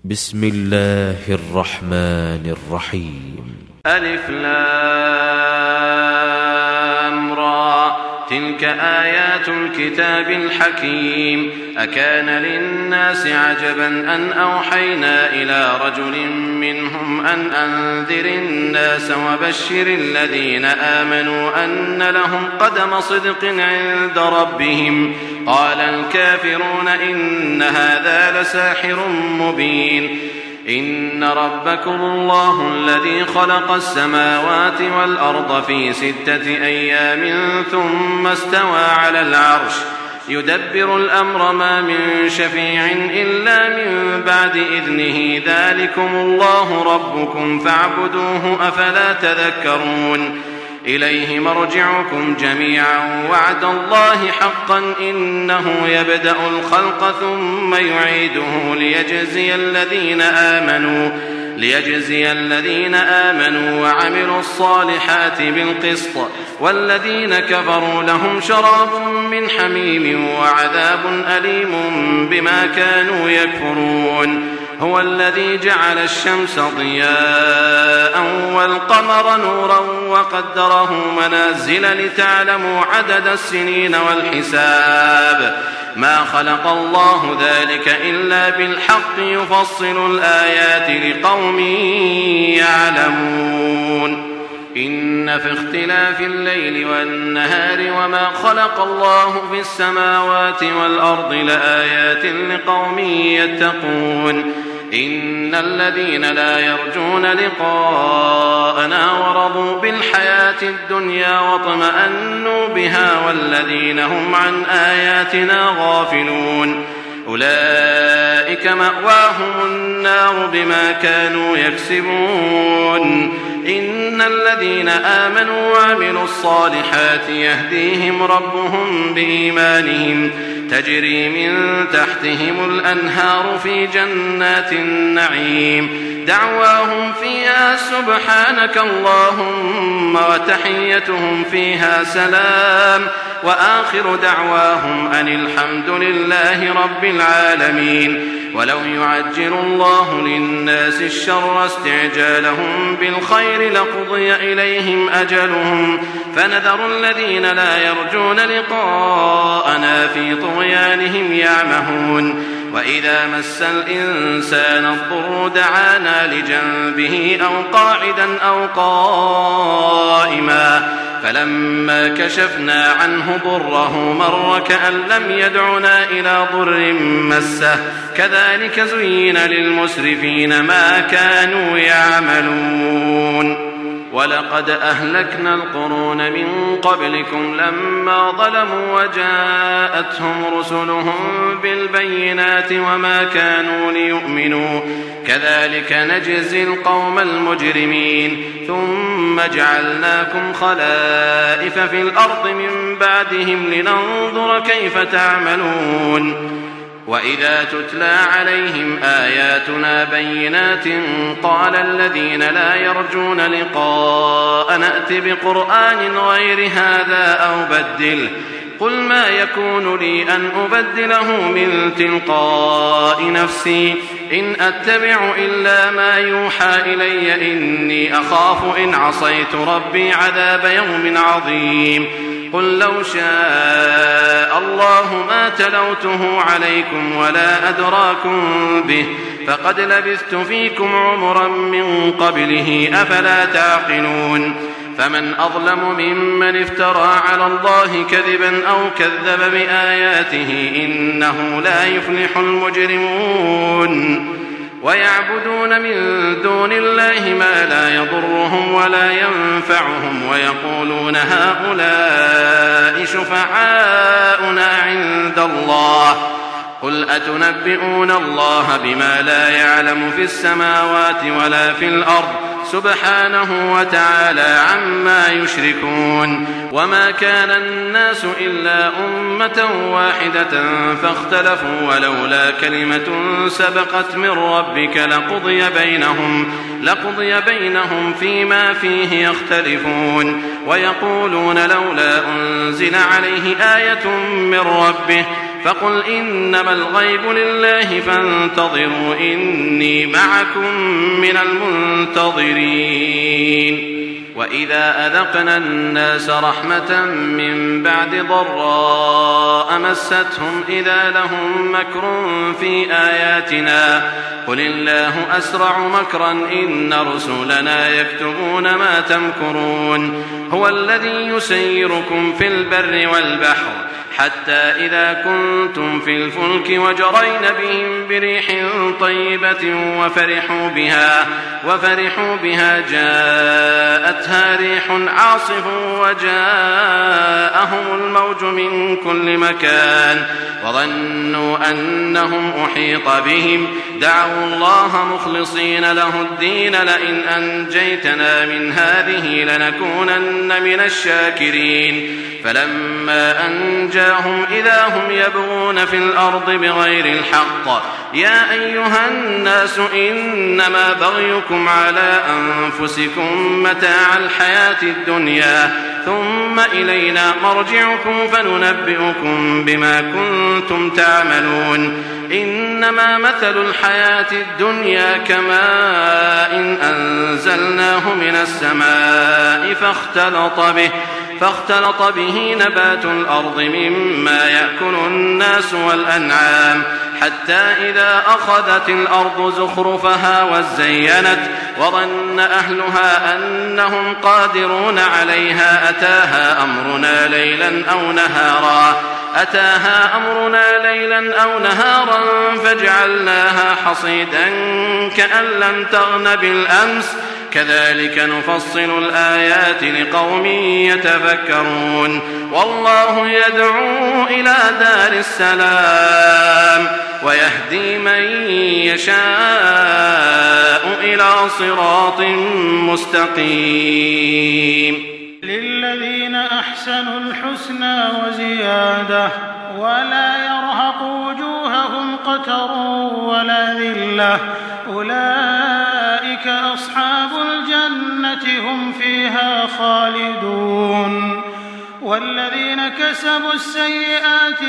بسم الله الرحمن الرحيم. ألف لام را، تلك آيات الكتاب الحكيم. أكان للناس عجبا أن أوحينا إلى رجل منهم أن أنذر الناس وبشر الذين آمنوا أن لهم قدم صدق عند ربهم. قال الكافرون إن هذا لساحر مبين. إن ربكم الله الذي خلق السماوات والأرض في 6 أيام ثم استوى على العرش يدبر الأمر ما من شفيع إلا من بعد إذنه ذلكم الله ربكم فاعبدوه أفلا تذكرون. إليه مرجعكم جميعا وعد الله حقا إنه يبدأ الخلق ثم يعيده ليجزي الذين آمنوا وعملوا الصالحات بالقسط والذين كفروا لهم شراب من حميم وعذاب أليم بما كانوا يكفرون. هو الذي جعل الشمس ضياء والقمر نورا وقدره منازل لتعلموا عدد السنين والحساب. ما خلق الله ذلك إلا بالحق يفصل الآيات لقوم يعلمون. إن في اختلاف الليل والنهار وما خلق الله في السماوات والأرض لآيات لقوم يتقون. إن الذين لا يرجون لقاءنا ورضوا بالحياة الدنيا واطمأنوا بها والذين هم عن آياتنا غافلون أولئك مأواهم النار بما كانوا يكسبون. إن الذين آمنوا وعملوا الصالحات يهديهم ربهم بإيمانهم تجري من تحتهم الأنهار في جنات النعيم دعواهم فيها سبحانك اللهم وتحيتهم فيها سلام وآخر دعواهم أن الحمد لله رب العالمين. ولو يعجل الله للناس الشر استعجالهم بالخير لقضي إليهم أجلهم فنذر الذين لا يرجون لقاءنا في طغيانهم يعمهون. وإذا مس الإنسان الضر دعانا لجنبه أو قاعدا أو قائما فلما كشفنا عنه ضره مر كأن لم يدعنا إلى ضر مسه كذلك زين للمسرفين ما كانوا يعملون. ولقد أهلكنا القرون من قبلكم لما ظلموا وجاءتهم رسلهم بالبينات وما كانوا ليؤمنوا كذلك نجزي القوم المجرمين. ثم جعلناكم خلائف في الأرض من بعدهم لننظر كيف تعملون. وإذا تتلى عليهم آياتنا بينات قال الذين لا يرجون لقاء نأت بقرآن غير هذا أو بدله قل ما يكون لي أن أبدله من تلقاء نفسي إن أتبع إلا ما يوحى إلي إني أخاف إن عصيت ربي عذاب يوم عظيم. قل لو شاء الله ما تلوته عليكم ولا أدراكم به فقد لبثت فيكم عمرا من قبله أفلا تعقلون. فمن أظلم ممن افترى على الله كذبا أو كذب بآياته إنه لا يفلح المجرمون. ويعبدون من دون الله ما لا يضرهم ولا ينفعهم ويقولون هؤلاء شفعاؤنا عند الله قل أتنبئون الله بما لا يعلم في السماوات ولا في الأرض سبحانه وتعالى عما يشركون. وما كان الناس إلا أمة واحدة فاختلفوا ولولا كلمة سبقت من ربك لقضي بينهم فيما فيه يختلفون. ويقولون لولا أنزل عليه آية من ربه فقل إنما الغيب لله فانتظروا إني معكم من المنتظرين. وإذا أذقنا الناس رحمة من بعد ضراء مستهم إذا لهم مكر في آياتنا قل الله أسرع مكرا إن رسلنا يكتبون ما تمكرون. هو الذي يسيركم في البر والبحر حتى إذا كنتم في الفلك وجرين بهم بريح طيبة وفرحوا بها جاءتها ريح عاصف وجاءهم الموج من كل مكان وظنوا أنهم أحيط بهم دعوا الله مخلصين له الدين لئن أنجيتنا من هذه لنكونن من الشاكرين. فلما أنجاهم إذا هم يبغون في الأرض بغير الحق يا أيها الناس إنما بغيكم على أنفسكم متاع الحياة الدنيا ثم إلينا مرجعكم فننبئكم بما كنتم تعملون. إنما مثل الحياة الدنيا كماء أنزلناه من السماء فاختلط به نبات الأرض مما يأكل الناس والأنعام حتى إذا أخذت الأرض زخرفها وزينت وظن أهلها أنهم قادرون عليها أتاها أمرنا ليلا أو نهارا فجعلناها حصيدا كأن لم تغن بالأمس كذلك نفصل الآيات لقوم يتفكرون. والله يدعو إلى دار السلام ويهدي من يشاء إلى صراط مستقيم. للذين أحسنوا الحسنى وزيادة ولا يرهق وجوههم قتر ولا ذلة أولئك أصحاب الجنة هم فيها خالدون. والذين كسبوا السيئات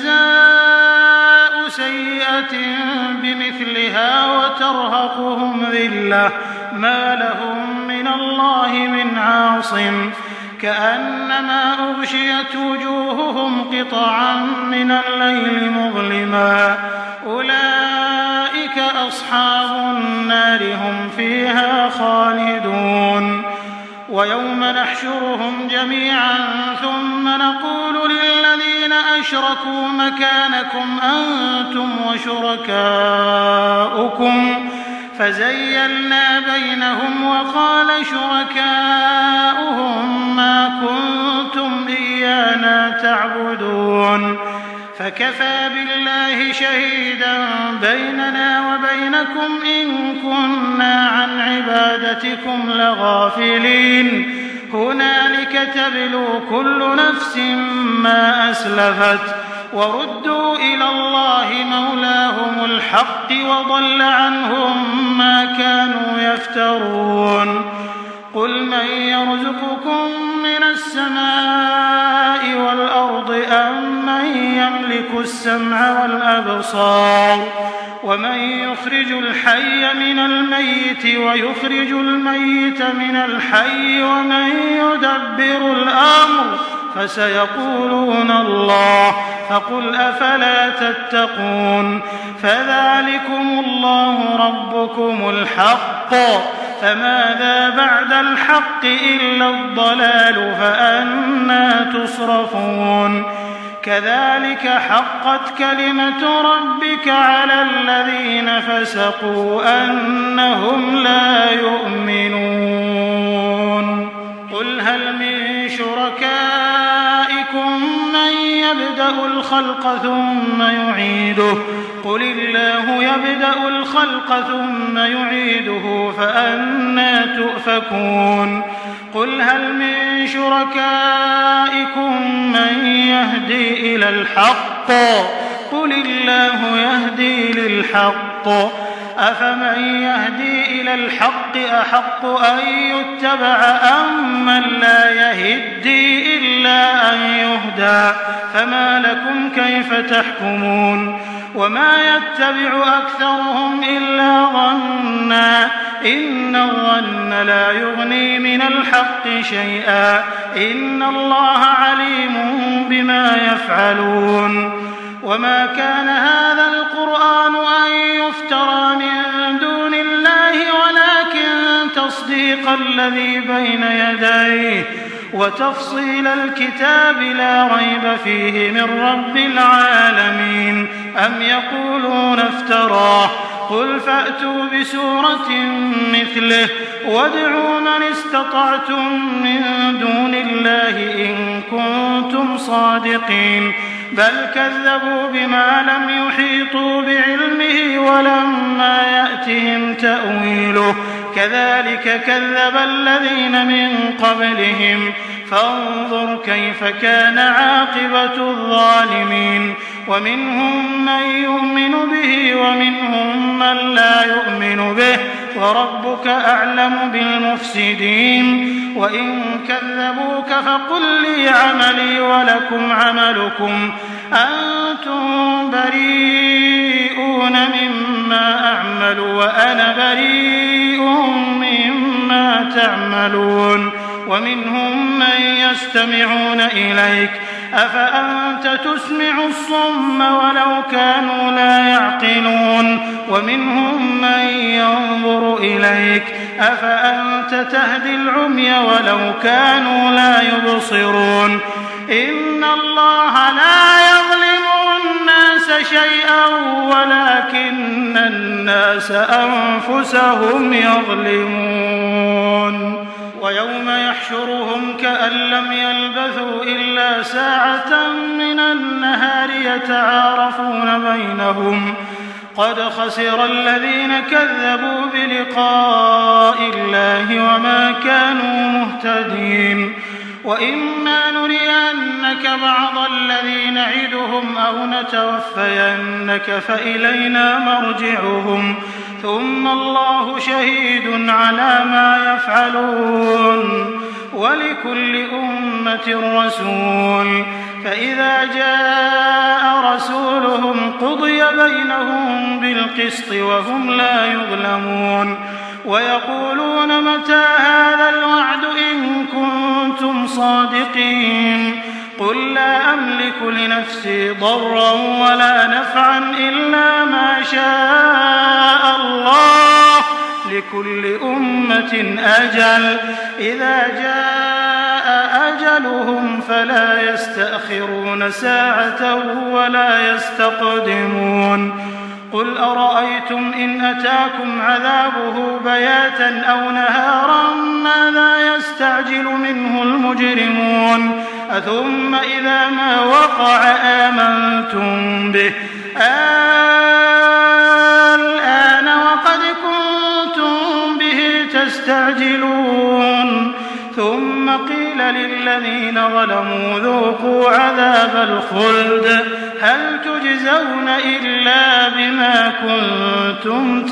جزاء سيئة بمثلها وترهقهم ذلة ما لهم من الله من عاصم كأنما أغشيت وجوههم قطعا من الليل مظلما أولئك أصحاب النار هم فيها خالدون. ويوم نحشرهم جميعا ثم نقول للذين أشركوا مكانكم أنتم وشركاؤكم فزيلنا بينهم وقال شركاؤهم ما كنتم إيانا تعبدون فكفى بالله شهيدا بيننا وبينكم إن كنا عن عبادتكم لغافلين. هنالك تبلو كل نفس ما أسلفت وردوا إلى الله مولاهم الحق وضل عنهم ما كانوا يفترون. قل من يرزقكم من السماء والأرض أم من يملك السمع والأبصار ومن يخرج الحي من الميت ويخرج الميت من الحي ومن يدبر الأمر فسيقولون الله فقل أفلا تتقون. فذلكم الله ربكم الحق فماذا بعد الحق إلا الضلال فأنى تصرفون. كذلك حقت كلمة ربك على الذين فسقوا أنهم لا يؤمنون. قل هل من شركائكم من يبدأ الخلق ثم يعيده قل الله يبدأ الخلق ثم يعيده فأنى تؤفكون. قل هل من شركائكم من يهدي إلى الحق قل الله يهدي للحق أفمن يهدي إلى الحق أحق أن يتبع أم من لا يهدي إلا أن يهدى فما لكم كيف تحكمون وما يتبع أكثرهم إلا ظنا إن الظن لا يغني من الحق شيئا إن الله عليم بما يفعلون وما كان هذا القرآن أن يفترى من دون الله ولكن تصديق الذي بين يديه وتفصيل الكتاب لا ريب فيه من رب العالمين أم يقولون افتراه قل فأتوا بسورة مثله وادعوا من استطعتم من دون الله إن كنتم صادقين بل كذبوا بما لم يحيطوا بعلمه ولما يأتهم تأويله كذلك كذب الذين من قبلهم فانظر كيف كان عاقبة الظالمين ومنهم من يؤمن به ومنهم من لا يؤمن به وربك أعلم بالمفسدين وإن كذبوك فقل لي عملي ولكم عملكم أنتم بريئون مما أعمل وأنا بريء مما تعملون ومنهم من يستمعون إليك أفأنت تسمع الصم ولو كانوا لا يعقلون ومنهم من ينظر إليك أفأنت تهدي العمي ولو كانوا لا يبصرون إن الله لا يظلم الناس شيئا ولكن الناس أنفسهم يظلمون ويوم يحشرهم كأن لم يلبثوا إلا ساعة من النهار يتعارفون بينهم قد خسر الذين كذبوا بلقاء الله وما كانوا مهتدين وإما نرينك بعض الذي نعدهم أو نتوفينك فإلينا مرجعهم ثم الله شهيد على ما يفعلون ولكل أمة رسول فإذا جاء رسولهم قضي بينهم بالقسط وهم لا يظلمون ويقولون متى هذا الوعد إن كنتم صادقين قل لا أملك لنفسي ضرا ولا نفعا إلا ما شاء الله لكل أمة أجل إذا جاء أجلهم فلا يستأخرون ساعة ولا يستقدمون قل أرأيتم إن أتاكم عذابه بياتا أو نهارا ماذا يستعجل منه المجرمون أثم إذا ما وقع آمنتم به الآن وقد كنتم به تستعجلون ثم قيل للذين ظلموا ذوقوا عذاب الخلد هل تجزون إلا بما كنتم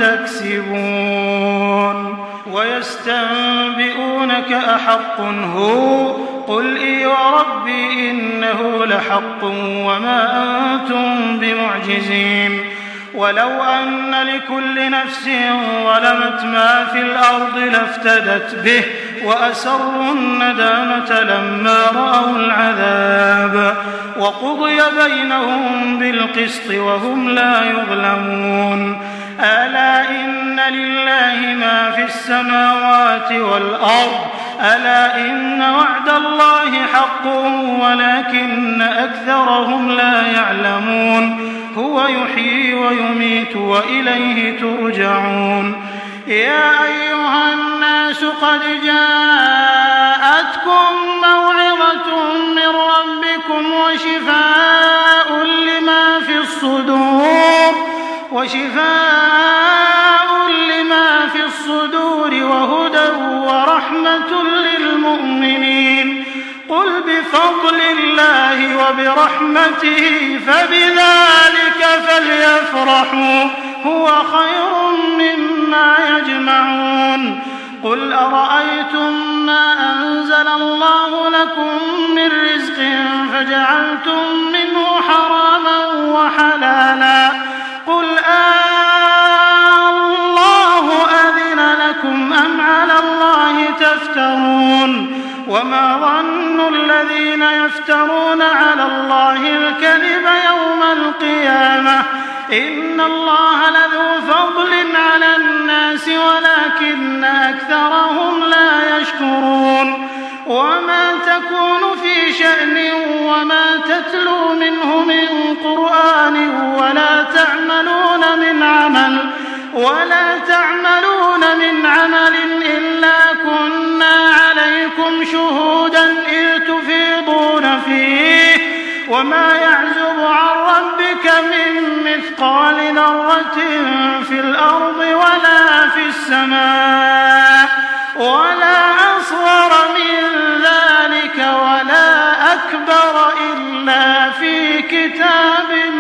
تكسبون ويستنبئونك أحق هو قل إي وربي إنه لحق وما أنتم بمعجزين ولو أن لكل نفس ظلمت ما في الأرض لافتدت به وأسروا الندامة لما رأوا العذاب وقضي بينهم بالقسط وهم لا يظلمون ألا إن لله ما في السماوات والأرض ألا إن وعد الله حق ولكن أكثرهم لا يعلمون هو يحيي ويميت وإليه ترجعون يا أيها الناس قد جاءتكم موعظة من ربكم وشفاء لما في الصدور وهدى ورحمة للمؤمنين قل بفضل الله وبرحمته فبذلك فليفرحوا هو خير مما يجمعون قل أرأيتم ما أنزل الله لكم من رزق فجعلتم منه حراما وحلالا قل الله أذن لكم أم على الله تفترون وما ظن الذين يفترون على الله الكذب يوم القيامة إن الله لذو فضل على الناس ولكن أكثرهم لا يشكرون وما تكون في شأن وما تتلو منه من قرآن ولا تعملون من عمل إلا كنا عليكم شهودا إذ تفيضون فيه وما يعزب عن ربك من مثقال ذرة في الأرض ولا في السماء ولا أصغر من ذلك ولا أكبر إلا في كتاب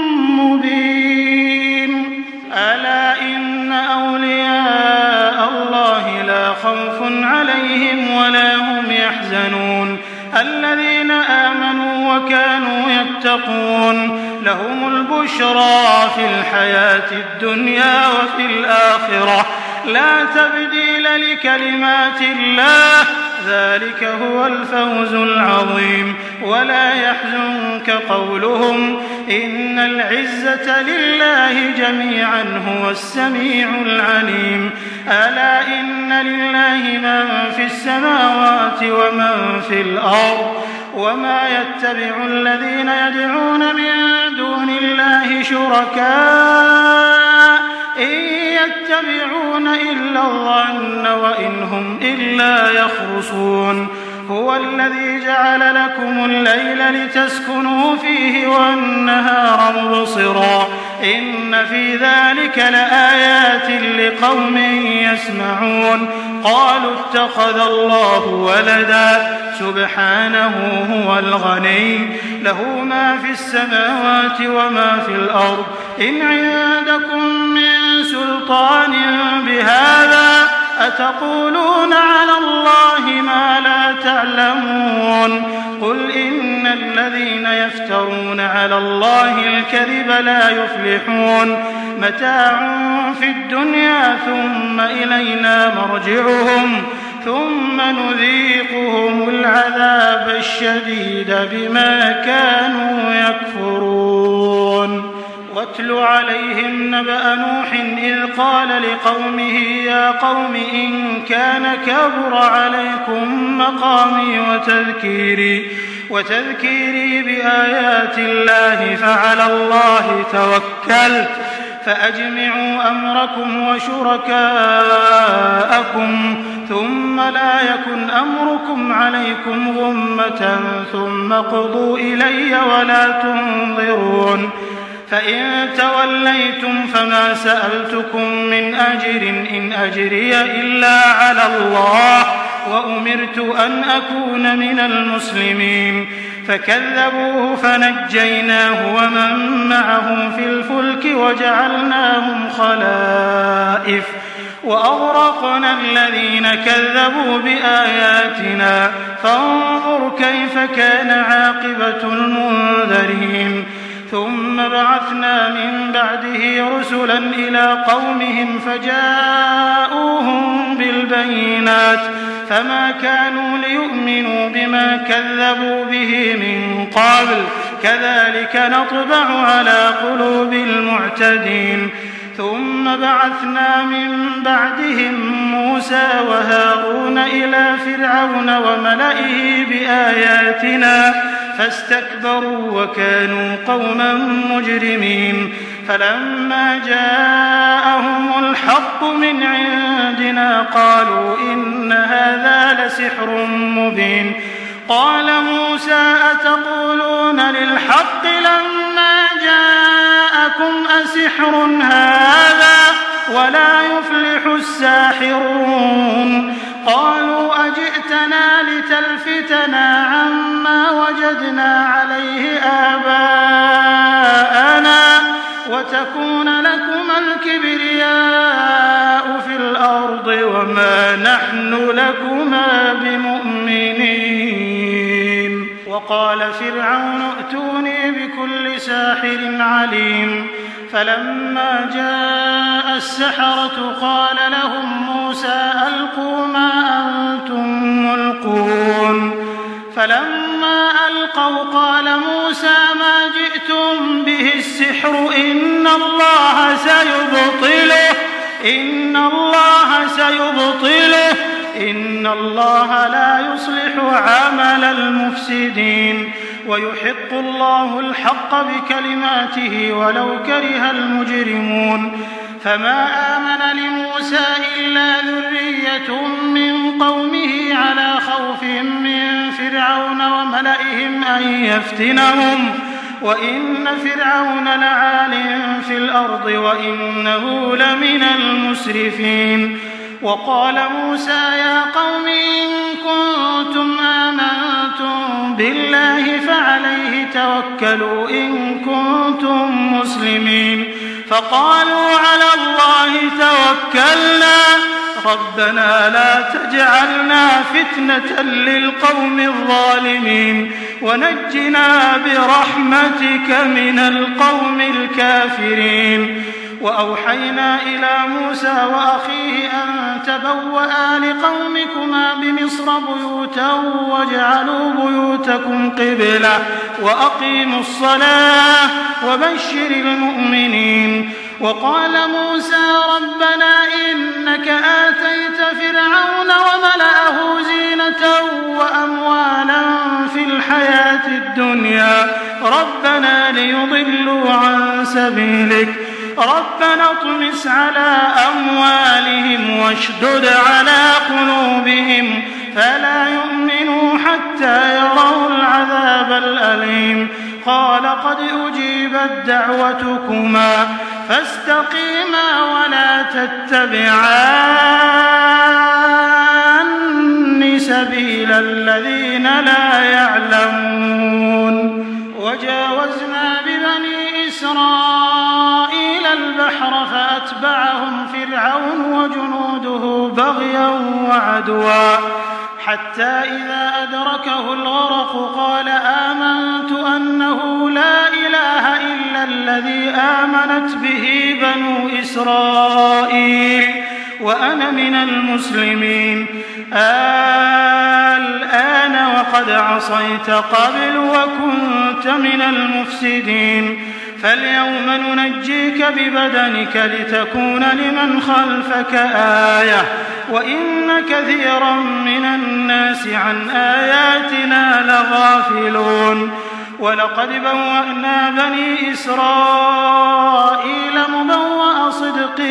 مبين ألا إن أولياء الله لا خوف عليهم ولا هم يحزنون الذين آمنوا وكانوا يتقون لهم البشرى في الحياة الدنيا وفي الآخرة لا تبديل لكلمات الله ذلك هو الفوز العظيم ولا يحزنك قولهم إن العزة لله جميعا هو السميع العليم ألا إن لله من في السماوات ومن في الأرض وما يتبع الذين يدعون من دون الله شركاء إن يتبعون إلا الظن وإن هم إلا يخرصون هو الذي جعل لكم الليل لتسكنوا فيه والنهار مبصرا إن في ذلك لآيات لقوم يسمعون قالوا اتخذ الله ولدا سبحانه هو الغني له ما في السماوات وما في الأرض إن عندكم من سلطان بهذا أتقولون على الله ما لا تعلمون قل إن الذين يفترون على الله الكذب لا يفلحون متاع في الدنيا ثم إلينا مرجعهم ثم نذيقهم العذاب الشديد بما كانوا يكفرون واتل عليهم نبأ نوح إذ قال لقومه يا قوم إن كان كبر عليكم مقامي وتذكيري بآيات الله فعلى الله توكلت فأجمعوا أمركم وشركاءكم ثم لا يكن أمركم عليكم غمة ثم قضوا إلي ولا تنظرون فإن توليتم فما سألتكم من أجر إن أجري إلا على الله وأمرت أن أكون من المسلمين فكذبوه فنجيناه ومن معه في الفلك وجعلناهم خلائف وأغرقنا الذين كذبوا بآياتنا فانظر كيف كان عاقبة المنذرين ثم بعثنا من بعده رسلا إلى قومهم فجاءوهم بالبينات فما كانوا ليؤمنوا بما كذبوا به من قبل كذلك نطبع على قلوب المعتدين ثم بعثنا من بعدهم موسى وهارون إلى فرعون وملئه بآياتنا فاستكبروا وكانوا قوما مجرمين فلما جاءهم الحق من عندنا قالوا إن هذا لسحر مبين قال موسى أتقولون للحق لما جاءكم أسحر هذا ولا يفلح الساحرون قالوا أجئتنا لتلفتنا عما وجدنا عليه آباءنا وتكون لكما الكبرياء في الأرض وما نحن لكما بمؤمنين. وقال فرعون ائتوني بكل ساحر عليم. فلما جاء السحرة قال لهم موسى ألقوا ما أنتم ملقون. فلما ألقوا قال موسى ما جئتم به السحر إن الله لا يصلح عمل المفسدين ويحق الله الحق بكلماته ولو كره المجرمون. فما آمن لموسى إلا ذرية من قومه على خوف من فرعون وملئهم أن يفتنهم وإن فرعون لعال في الأرض وإنه لمن المسرفين. وقال موسى يا قوم إن كنتم آمنتم بالله فعليه توكلوا إن كنتم مسلمين. فقالوا على الله توكلنا ربنا لا تجعلنا فتنة للقوم الظالمين ونجنا برحمتك من القوم الكافرين. وأوحينا إلى موسى وأخيه أن تبوأ لقومكما بمصر بيوتا واجعلوا بيوتكم قبلة وأقيموا الصلاة وبشر المؤمنين. وقال موسى ربنا إنك آتيت فرعون وملأه زينة وأموالا في الحياة الدنيا ربنا ليضلوا عن سبيلك ربنا اطمس على أموالهم واشدد على قلوبهم فلا يؤمنوا حتى يروا العذاب الأليم. قال قد أجيبت دعوتكما فاستقيما ولا تتبعان سبيل الذين لا يعلمون. وجاوزنا ببني إسرائيل البحر فأتبعهم فرعون وجنوده بغيا وعدوا حتى إذا أدركه الغرق قال آمنت أنه لا إله إلا الذي آمنت به بنو إسرائيل وأنا من المسلمين. الآن وقد عصيت قبل وكنت من المفسدين فاليوم ننجيك ببدنك لتكون لمن خلفك آية وإن كثيرا من الناس عن آياتنا لغافلون. ولقد بوأنا بني إسرائيل مبوأ صدق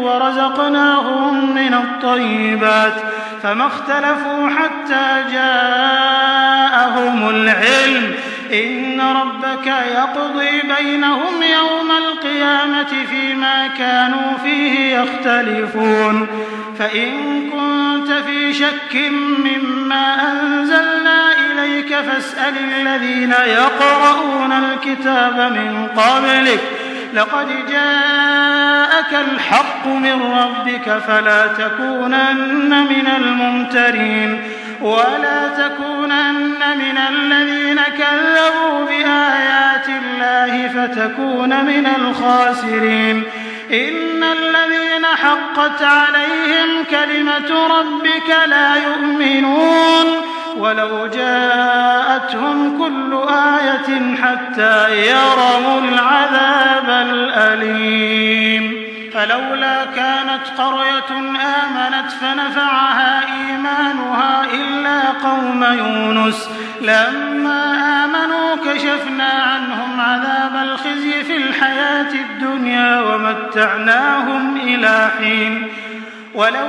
ورزقناهم من الطيبات فما اختلفوا حتى جاءهم العلم إن ربك يقضي بينهم يوم القيامة فيما كانوا فيه يختلفون. فإن كنت في شك مما أنزلنا إليك فاسأل الذين يقرؤون الكتاب من قبلك لقد جاءك الحق من ربك فلا تكونن من الممترين ولا تكونن من الذين كذبوا بآيات الله فتكون من الخاسرين. إن الذين حقت عليهم كلمة ربك لا يؤمنون ولو جاءتهم كل آية حتى يروا العذاب الأليم. فلولا كانت قرية آمنت فنفعها إيمانها إلا قوم يونس لما آمنوا كشفنا عنهم عذاب الخزي في الحياة الدنيا ومتعناهم إلى حين. ولو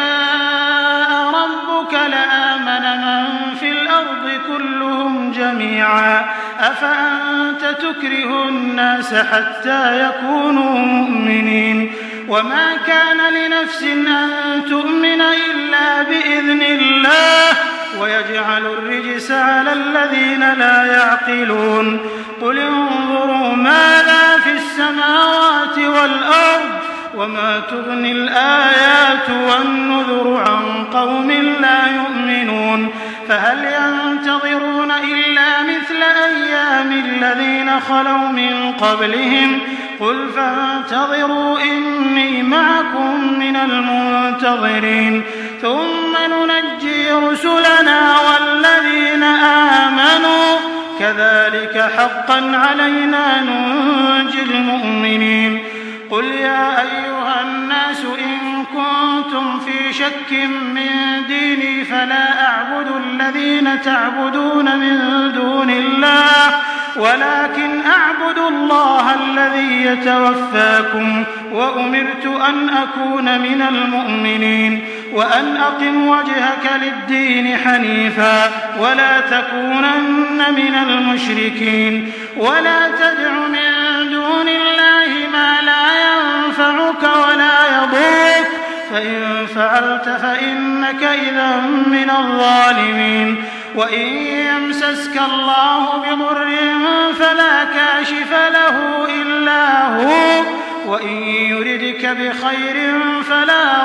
شاء ربك لآمن من في الأرض كلهم جميعا أفأنت تكره الناس حتى يكونوا مؤمنين وما كان لنفس أن تؤمن إلا بإذن الله ويجعل الرجس على الذين لا يعقلون. قل انظروا ماذا في السماوات والأرض وما تغني الآيات والنذر عن قوم لا يؤمنون فهل ينتظرون إلا مثل أيام الذين خلوا من قبلهم قل فانتظروا إني معكم من المنتظرين ثم ننجي رسلنا والذين آمنوا كذلك حقا علينا ننجي المؤمنين قل يا أيها الناس إن كنتم في شك من ديني فلا أعبد الذين تعبدون من دون الله ولكن أعبد الله الذي يتوفاكم وأمرت أن أكون من المؤمنين وأن أقم وجهك للدين حنيفا ولا تكونن من المشركين ولا تدع من دون الله ما لا ينفعك ولا يضرك فإن فعلت فإنك إذا من الظالمين وإن يمسسك الله بضر فلا كاشف له إلا هو وإن يردك بخير فلا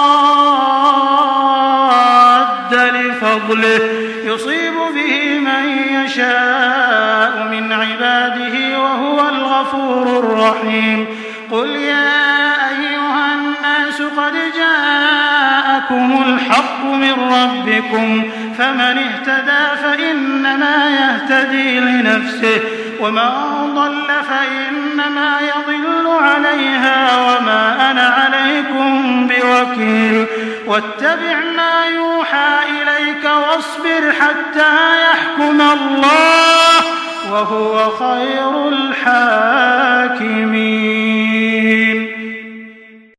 راد لفضله يصيب به من يشاء من عباده وهو الغفور الرحيم قل يا أيها الناس قد جاءكم الحق من ربكم فمن اهتدى فإنما يهتدي لنفسه ومن ضل فإنما يضل عليها وما أنا عليكم بوكيل واتبع ما يوحى إليك واصبر حتى يحكم الله وهو خير الحاكمين